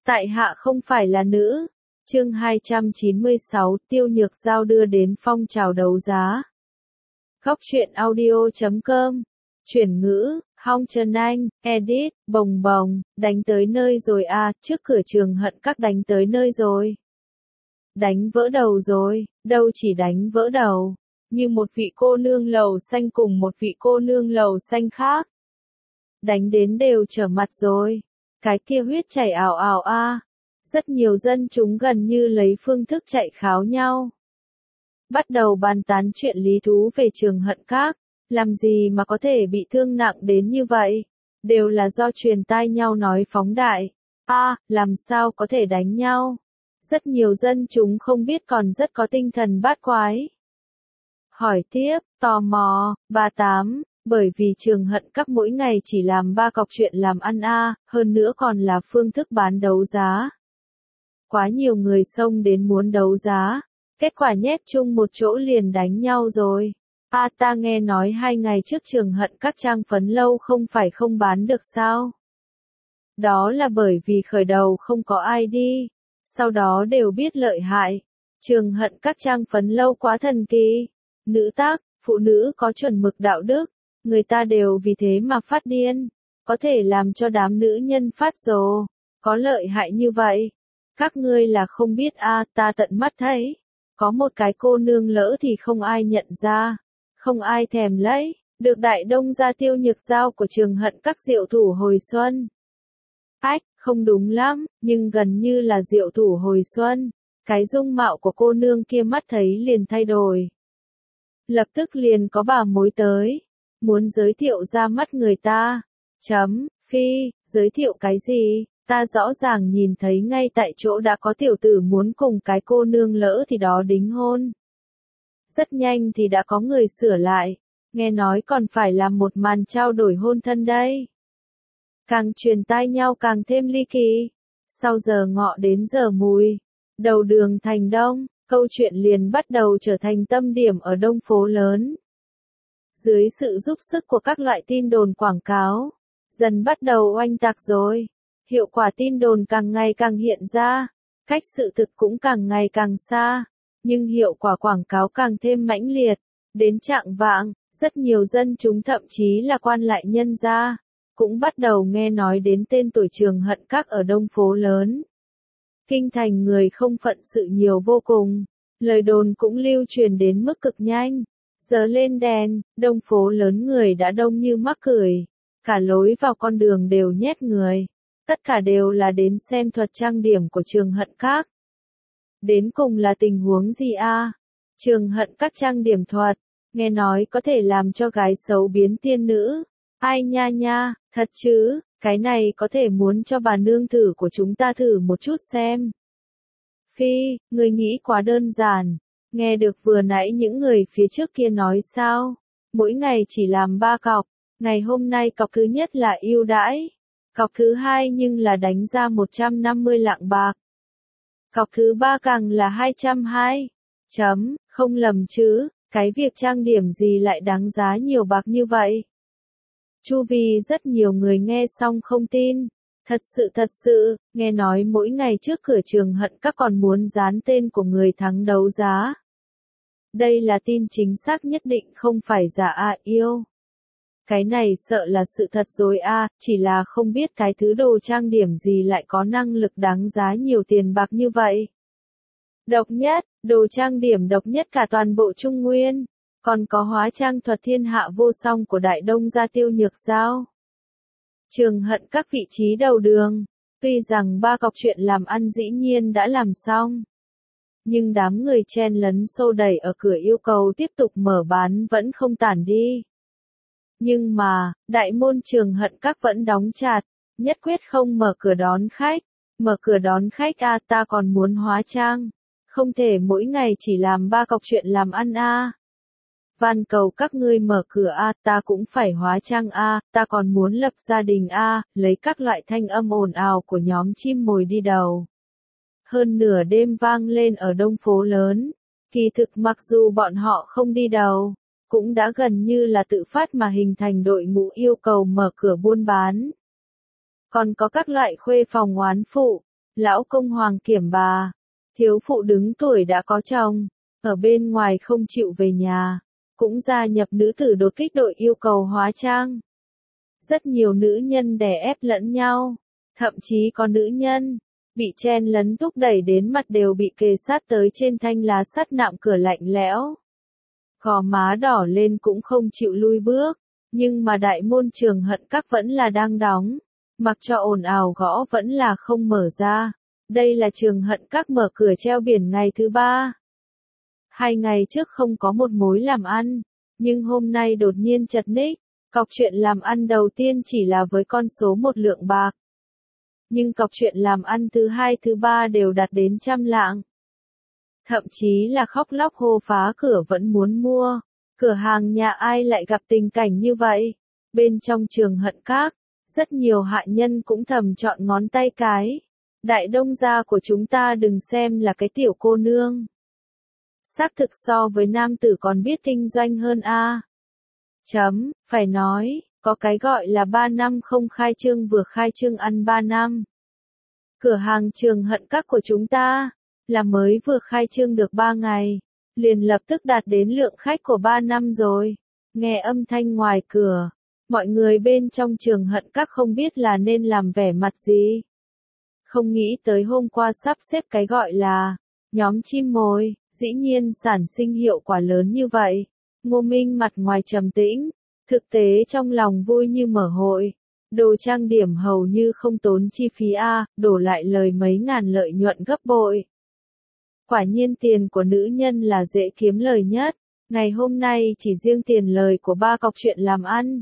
Tại hạ không phải là nữ. Chương 296, Tiêu Nhược Giao đưa đến phong trào đấu giá. Góc truyện audio.com. Chuyển ngữ, Hong Trần Anh, edit, bồng bồng, đánh tới nơi rồi à, trước cửa Trường Hận Các đánh tới nơi rồi. Đánh vỡ đầu rồi, đâu chỉ đánh vỡ đầu, như một vị cô nương lầu xanh cùng một vị cô nương lầu xanh khác. Đánh đến đều trở mặt rồi, cái kia huyết chảy ào ào a. Rất nhiều dân chúng gần như lấy phương thức chạy kháo nhau. Bắt đầu bàn tán chuyện lý thú về Trường Hận Các, làm gì mà có thể bị thương nặng đến như vậy, đều là do truyền tai nhau nói phóng đại. Làm sao có thể đánh nhau? Rất nhiều dân chúng không biết còn rất có tinh thần bát quái. Hỏi tiếp, tò mò, 38, bởi vì Trường Hận Các mỗi ngày chỉ làm 3 cọc chuyện làm ăn hơn nữa còn là phương thức bán đấu giá. Quá nhiều người xông đến muốn đấu giá, kết quả nhét chung một chỗ liền đánh nhau rồi. Ta nghe nói 2 ngày trước Trường Hận Các trang phấn lâu không phải không bán được sao? Đó là bởi vì khởi đầu không có ai đi, sau đó đều biết lợi hại. Trường Hận Các trang phấn lâu quá thần kỳ, nữ tác, phụ nữ có chuẩn mực đạo đức, người ta đều vì thế mà phát điên, có thể làm cho đám nữ nhân phát rồ, có lợi hại như vậy. Các ngươi là không biết ta tận mắt thấy, có một cái cô nương lỡ thì không ai nhận ra, không ai thèm lấy, được Đại Đông gia Tiêu Nhược Giao của Trường Hận Các diệu thủ hồi xuân. Không đúng lắm, nhưng gần như là diệu thủ hồi xuân, cái dung mạo của cô nương kia mắt thấy liền thay đổi. Lập tức liền có bà mối tới, muốn giới thiệu ra mắt người ta. Phi, giới thiệu cái gì? Ta rõ ràng nhìn thấy ngay tại chỗ đã có tiểu tử muốn cùng cái cô nương lỡ thì đó đính hôn. Rất nhanh thì đã có người sửa lại, nghe nói còn phải làm một màn trao đổi hôn thân đây. Càng truyền tai nhau càng thêm ly kỳ. Sau giờ ngọ đến giờ mùi, đầu đường thành đông, câu chuyện liền bắt đầu trở thành tâm điểm ở đông phố lớn. Dưới sự giúp sức của các loại tin đồn quảng cáo, dần bắt đầu oanh tạc rồi. Hiệu quả tin đồn càng ngày càng hiện ra, cách sự thực cũng càng ngày càng xa, nhưng hiệu quả quảng cáo càng thêm mãnh liệt. Đến chạng vạng, rất nhiều dân chúng thậm chí là quan lại nhân gia, cũng bắt đầu nghe nói đến tên tuổi Trường Hận Các ở đông phố lớn. Kinh thành người không phận sự nhiều vô cùng, lời đồn cũng lưu truyền đến mức cực nhanh. Giờ lên đèn, đông phố lớn người đã đông như mắc cười, cả lối vào con đường đều nhét người. Tất cả đều là đến xem thuật trang điểm của Trường Hận Các. Đến cùng là tình huống gì Trường Hận Các trang điểm thuật, nghe nói có thể làm cho gái xấu biến tiên nữ. Ai nha, thật chứ, cái này có thể muốn cho bà nương tử của chúng ta thử một chút xem. Phi, người nghĩ quá đơn giản, nghe được vừa nãy những người phía trước kia nói sao? Mỗi ngày chỉ làm 3 cọc, ngày hôm nay cọc thứ nhất là ưu đãi. Cọc thứ hai nhưng là đánh ra 150 lạng bạc. Cọc thứ ba càng là 220. Không lầm chứ, cái việc trang điểm gì lại đáng giá nhiều bạc như vậy? Chu vi rất nhiều người nghe xong không tin. Thật sự, nghe nói mỗi ngày trước cửa Trường Hận Các còn muốn dán tên của người thắng đấu giá. Đây là tin chính xác nhất định không phải giả yêu. Cái này sợ là sự thật rồi chỉ là không biết cái thứ đồ trang điểm gì lại có năng lực đáng giá nhiều tiền bạc như vậy. Độc nhất, đồ trang điểm độc nhất cả toàn bộ Trung Nguyên, còn có hóa trang thuật thiên hạ vô song của Đại Đông gia Tiêu Nhược Giao. Trường Hận Các vị trí đầu đường, tuy rằng 3 cọc chuyện làm ăn dĩ nhiên đã làm xong, nhưng đám người chen lấn xô đẩy ở cửa yêu cầu tiếp tục mở bán vẫn không tản đi. Nhưng mà, đại môn Trường Hận Các vẫn đóng chặt, nhất quyết không mở cửa đón khách. Mở cửa đón khách ta còn muốn hóa trang, không thể mỗi ngày chỉ làm 3 cọc chuyện làm ăn van cầu các ngươi mở cửa ta cũng phải hóa trang ta còn muốn lập gia đình lấy các loại thanh âm ồn ào của nhóm chim mồi đi đầu. Hơn nửa đêm vang lên ở đông phố lớn, kỳ thực mặc dù bọn họ không đi đầu, cũng đã gần như là tự phát mà hình thành đội ngũ yêu cầu mở cửa buôn bán. Còn có các loại khuê phòng oán phụ, Lão công hoàng kiểm bà. Thiếu phụ đứng tuổi đã có chồng. Ở bên ngoài không chịu về nhà. Cũng gia nhập nữ tử đột kích đội yêu cầu hóa trang. Rất nhiều nữ nhân đè ép lẫn nhau. Thậm chí có nữ nhân bị chen lấn thúc đẩy đến mặt đều bị kề sát tới trên thanh lá sắt nạm cửa lạnh lẽo. Gò má đỏ lên cũng không chịu lui bước. Nhưng mà đại môn Trường Hận Các vẫn là đang đóng. Mặc cho ồn ào gõ vẫn là không mở ra. Đây là Trường Hận Các mở cửa treo biển ngày thứ 3. 2 ngày trước không có một mối làm ăn. Nhưng hôm nay đột nhiên chật ních. Cọc chuyện làm ăn đầu tiên chỉ là với con số 1 lượng bạc. Nhưng cọc chuyện làm ăn thứ 2 thứ 3 đều đạt đến 100 lạng. Thậm chí là khóc lóc hô phá cửa vẫn muốn mua. Cửa hàng nhà ai lại gặp tình cảnh như vậy? Bên trong Trường Hận Các, rất nhiều hạ nhân cũng thầm chọn ngón tay cái. Đại đông gia của chúng ta đừng xem là cái tiểu cô nương. Xác thực so với nam tử còn biết kinh doanh hơn a. Phải nói, có cái gọi là 3 năm không khai trương vừa khai trương ăn 3 năm. Cửa hàng Trường Hận Các của chúng ta, là mới vừa khai trương được 3 ngày, liền lập tức đạt đến lượng khách của 3 năm rồi. Nghe âm thanh ngoài cửa, mọi người bên trong Trường Hận Các không biết là nên làm vẻ mặt gì. Không nghĩ tới hôm qua sắp xếp cái gọi là nhóm chim mồi, dĩ nhiên sản sinh hiệu quả lớn như vậy. Ngô Minh mặt ngoài trầm tĩnh, thực tế trong lòng vui như mở hội. Đồ trang điểm hầu như không tốn chi phí đổ lại lời mấy ngàn lợi nhuận gấp bội. Quả nhiên tiền của nữ nhân là dễ kiếm lời nhất. Ngày hôm nay chỉ riêng tiền lời của 3 cọc chuyện làm ăn.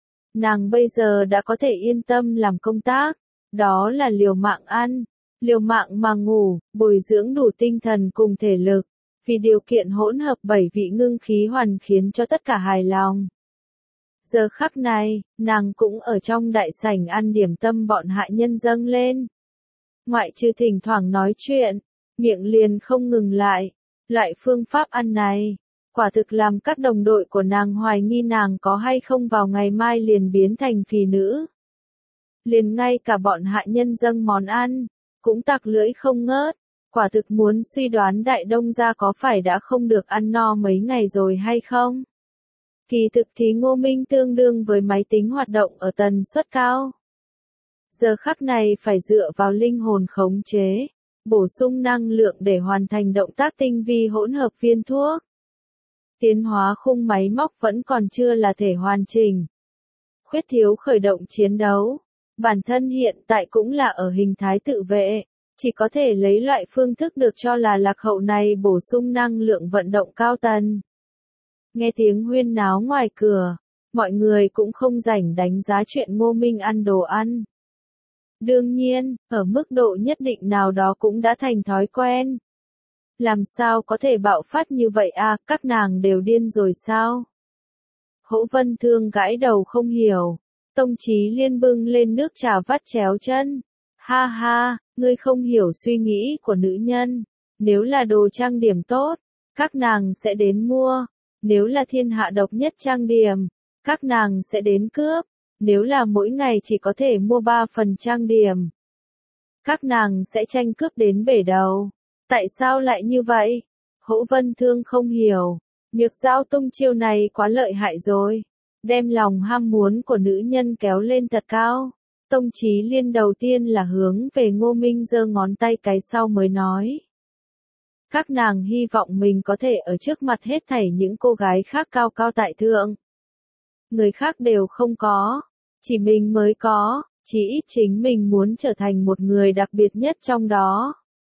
Nàng bây giờ đã có thể yên tâm làm công tác. Đó là liều mạng ăn, liều mạng mà ngủ, bồi dưỡng đủ tinh thần cùng thể lực. Vì điều kiện hỗn hợp 7 vị ngưng khí hoàn khiến cho tất cả hài lòng. Giờ khắc này, nàng cũng ở trong đại sảnh ăn điểm tâm bọn hạ nhân dâng lên. Ngoại trừ thỉnh thoảng nói chuyện, miệng liền không ngừng lại. Loại phương pháp ăn này, quả thực làm các đồng đội của nàng hoài nghi nàng có hay không vào ngày mai liền biến thành phì nữ. Liền ngay cả bọn hạ nhân dâng món ăn, cũng tặc lưỡi không ngớt. Quả thực muốn suy đoán đại đông gia có phải đã không được ăn no mấy ngày rồi hay không? Kỳ thực thì Ngô Minh tương đương với máy tính hoạt động ở tần suất cao. Giờ khắc này phải dựa vào linh hồn khống chế, bổ sung năng lượng để hoàn thành động tác tinh vi hỗn hợp viên thuốc. Tiến hóa khung máy móc vẫn còn chưa là thể hoàn chỉnh. Khuyết thiếu khởi động chiến đấu. Bản thân hiện tại cũng là ở hình thái tự vệ. Chỉ có thể lấy loại phương thức được cho là lạc hậu này bổ sung năng lượng vận động cao tần. Nghe tiếng huyên náo ngoài cửa, mọi người cũng không rảnh đánh giá chuyện Ngô Minh ăn đồ ăn. Đương nhiên, ở mức độ nhất định nào đó cũng đã thành thói quen. Làm sao có thể bạo phát như vậy các nàng đều điên rồi sao? Hỗ Vân Thương gãi đầu không hiểu. Tông Chí Liên bưng lên nước trà vắt chéo chân. Ha ha, ngươi không hiểu suy nghĩ của nữ nhân. Nếu là đồ trang điểm tốt, các nàng sẽ đến mua. Nếu là thiên hạ độc nhất trang điểm, các nàng sẽ đến cướp. Nếu là mỗi ngày chỉ có thể mua 3 phần trang điểm, các nàng sẽ tranh cướp đến bể đầu. Tại sao lại như vậy? Hỗ Vân Thương không hiểu. Nhược Giao tung chiêu này quá lợi hại rồi. Đem lòng ham muốn của nữ nhân kéo lên thật cao. Tông Chí Liên đầu tiên là hướng về Ngô Minh giơ ngón tay cái sau mới nói. Các nàng hy vọng mình có thể ở trước mặt hết thảy những cô gái khác cao cao tại thượng. Người khác đều không có. Chỉ mình mới có. Chỉ ít chính mình muốn trở thành một người đặc biệt nhất trong đó.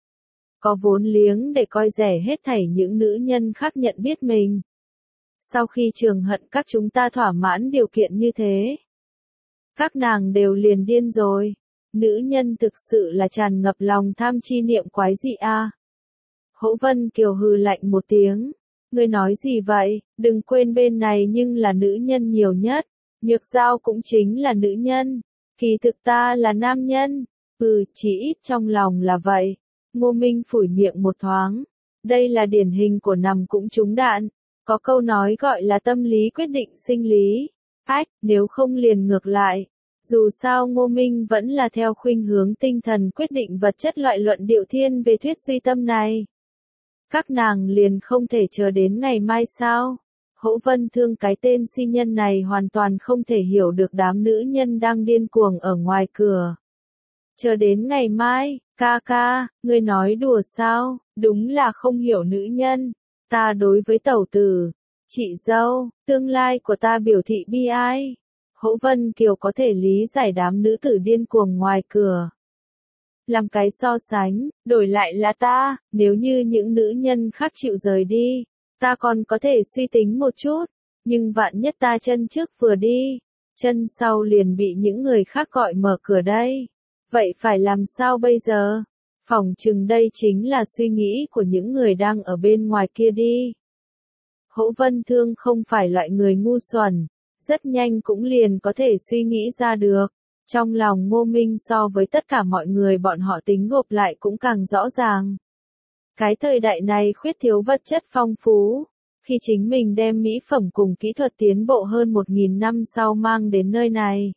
Có vốn liếng để coi rẻ hết thảy những nữ nhân khác nhận biết mình. Sau khi Trường Hận Các chúng ta thỏa mãn điều kiện như thế, các nàng đều liền điên rồi. Nữ nhân thực sự là tràn ngập lòng tham chi niệm quái dị Hỗ Vân Kiều hừ lạnh một tiếng. Ngươi nói gì vậy? Đừng quên bên này nhưng là nữ nhân nhiều nhất. Nhược Giao cũng chính là nữ nhân. Kỳ thực ta là nam nhân. Chỉ ít trong lòng là vậy. Ngô Minh phủi miệng một thoáng. Đây là điển hình của nằm cũng trúng đạn. Có câu nói gọi là tâm lý quyết định sinh lý. Nếu không liền ngược lại. Dù sao Ngô Minh vẫn là theo khuynh hướng tinh thần quyết định vật chất loại luận điệu thiên về thuyết duy tâm này. Các nàng liền không thể chờ đến ngày mai sao? Hỗ Vân Thương cái tên si nhân này hoàn toàn không thể hiểu được đám nữ nhân đang điên cuồng ở ngoài cửa. Chờ đến ngày mai, ca ca, ngươi nói đùa sao? Đúng là không hiểu nữ nhân. Ta đối với tẩu tử, chị dâu, tương lai của ta biểu thị bi ai. Hỗ Vân Kiều có thể lý giải đám nữ tử điên cuồng ngoài cửa. Làm cái so sánh, đổi lại là ta, nếu như những nữ nhân khác chịu rời đi, ta còn có thể suy tính một chút, nhưng vạn nhất ta chân trước vừa đi, chân sau liền bị những người khác gọi mở cửa đây. Vậy phải làm sao bây giờ? Phỏng chừng đây chính là suy nghĩ của những người đang ở bên ngoài kia đi. Hỗ Vân Thương không phải loại người ngu xuẩn, rất nhanh cũng liền có thể suy nghĩ ra được. Trong lòng Ngô Minh so với tất cả mọi người bọn họ tính gộp lại cũng càng rõ ràng. Cái thời đại này khuyết thiếu vật chất phong phú, khi chính mình đem mỹ phẩm cùng kỹ thuật tiến bộ hơn 1.000 năm sau mang đến nơi này,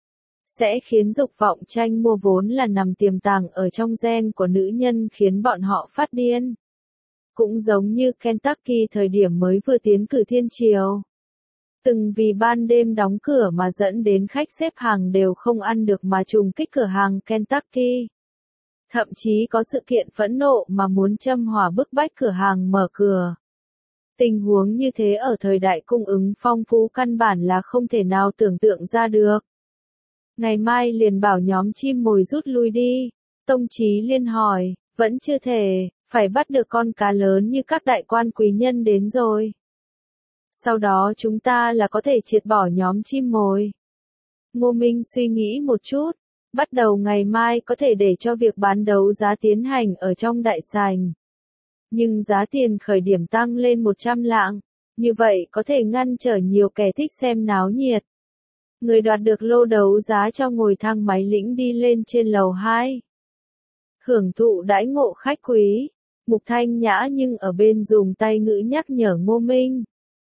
sẽ khiến dục vọng tranh mua vốn là nằm tiềm tàng ở trong gen của nữ nhân khiến bọn họ phát điên. Cũng giống như Kentucky thời điểm mới vừa tiến cử thiên triều. Từng vì ban đêm đóng cửa mà dẫn đến khách xếp hàng đều không ăn được mà trùng kích cửa hàng Kentucky. Thậm chí có sự kiện phẫn nộ mà muốn châm hỏa bức bách cửa hàng mở cửa. Tình huống như thế ở thời đại cung ứng phong phú căn bản là không thể nào tưởng tượng ra được. Ngày mai liền bảo nhóm chim mồi rút lui đi. Tông Chí Liên hỏi, vẫn chưa thể, phải bắt được con cá lớn như các đại quan quý nhân đến rồi. Sau đó chúng ta là có thể triệt bỏ nhóm chim mồi. Ngô Minh suy nghĩ một chút, bắt đầu ngày mai có thể để cho việc bán đấu giá tiến hành ở trong đại sảnh. Nhưng giá tiền khởi điểm tăng lên 100 lạng, như vậy có thể ngăn trở nhiều kẻ thích xem náo nhiệt. Người đoạt được lô đấu giá cho ngồi thang máy lĩnh đi lên trên lầu 2. Hưởng thụ đãi ngộ khách quý, Mục Thanh Nhã nhưng ở bên dùng tay ngữ nhắc nhở Ngô Minh.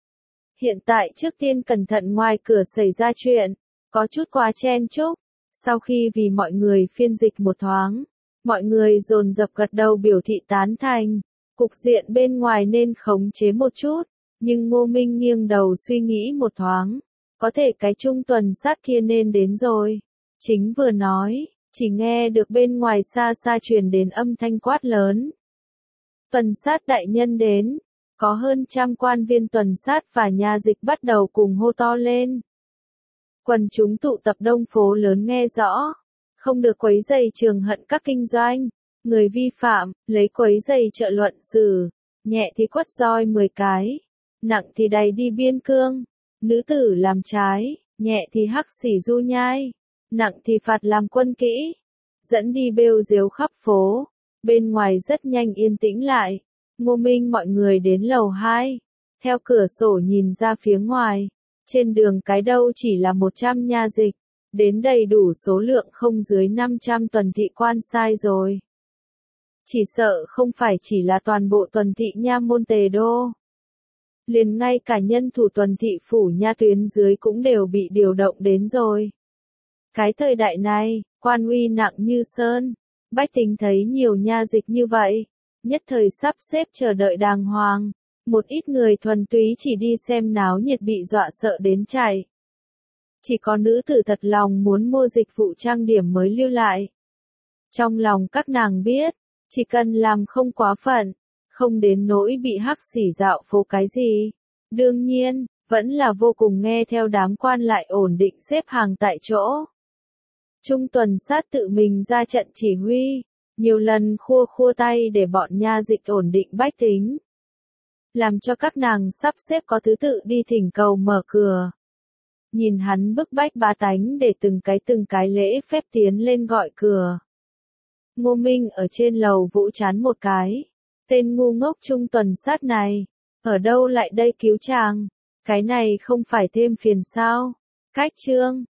Hiện tại trước tiên cẩn thận ngoài cửa xảy ra chuyện, có chút quá chen chúc. Sau khi vì mọi người phiên dịch một thoáng, mọi người dồn dập gật đầu biểu thị tán thành. Cục diện bên ngoài nên khống chế một chút, nhưng Ngô Minh nghiêng đầu suy nghĩ một thoáng. Có thể cái trung tuần sát kia nên đến rồi. Chính vừa nói, chỉ nghe được bên ngoài xa xa truyền đến âm thanh quát lớn. Tuần sát đại nhân đến. Có hơn trăm quan viên tuần sát và nha dịch bắt đầu cùng hô to lên. Quần chúng tụ tập đông phố lớn nghe rõ. Không được quấy rầy trường hận các kinh doanh. Người vi phạm, lấy quấy rầy trợ luận xử. Nhẹ thì quất roi 10 cái. Nặng thì đày đi biên cương. Nữ tử làm trái, nhẹ thì hắc xỉ du nhai. Nặng thì phạt làm quân kỹ. Dẫn đi bêu diếu khắp phố. Bên ngoài rất nhanh yên tĩnh lại. Ngô Minh mọi người đến lầu 2. Theo cửa sổ nhìn ra phía ngoài. Trên đường cái đâu chỉ là 100 nha dịch. Đến đầy đủ số lượng không dưới 500 tuần thị quan sai rồi. Chỉ sợ không phải chỉ là toàn bộ tuần thị nha môn Tề Đô. Liền ngay cả nhân thủ tuần thị phủ nha tuyến dưới cũng đều bị điều động đến rồi. Cái thời đại này, quan uy nặng như sơn. Bách tính thấy nhiều nha dịch như vậy. Nhất thời sắp xếp chờ đợi đàng hoàng. Một ít người thuần túy chỉ đi xem náo nhiệt bị dọa sợ đến chạy. Chỉ có nữ tử thật lòng muốn mua dịch vụ trang điểm mới lưu lại. Trong lòng các nàng biết, chỉ cần làm không quá phận, không đến nỗi bị hắc xỉ dạo phố cái gì. Đương nhiên, vẫn là vô cùng nghe theo đám quan lại ổn định xếp hàng tại chỗ. Trung tuần sát tự mình ra trận chỉ huy, nhiều lần khua tay để bọn nha dịch ổn định bách tính. Làm cho các nàng sắp xếp có thứ tự đi thỉnh cầu mở cửa. Nhìn hắn bức bách bá tánh để từng cái lễ phép tiến lên gọi cửa. Ngô Minh ở trên lầu vỗ chán một cái. Tên ngu ngốc trung tuần sát này, ở đâu lại đây cứu chàng? Cái này không phải thêm phiền sao? Cách chương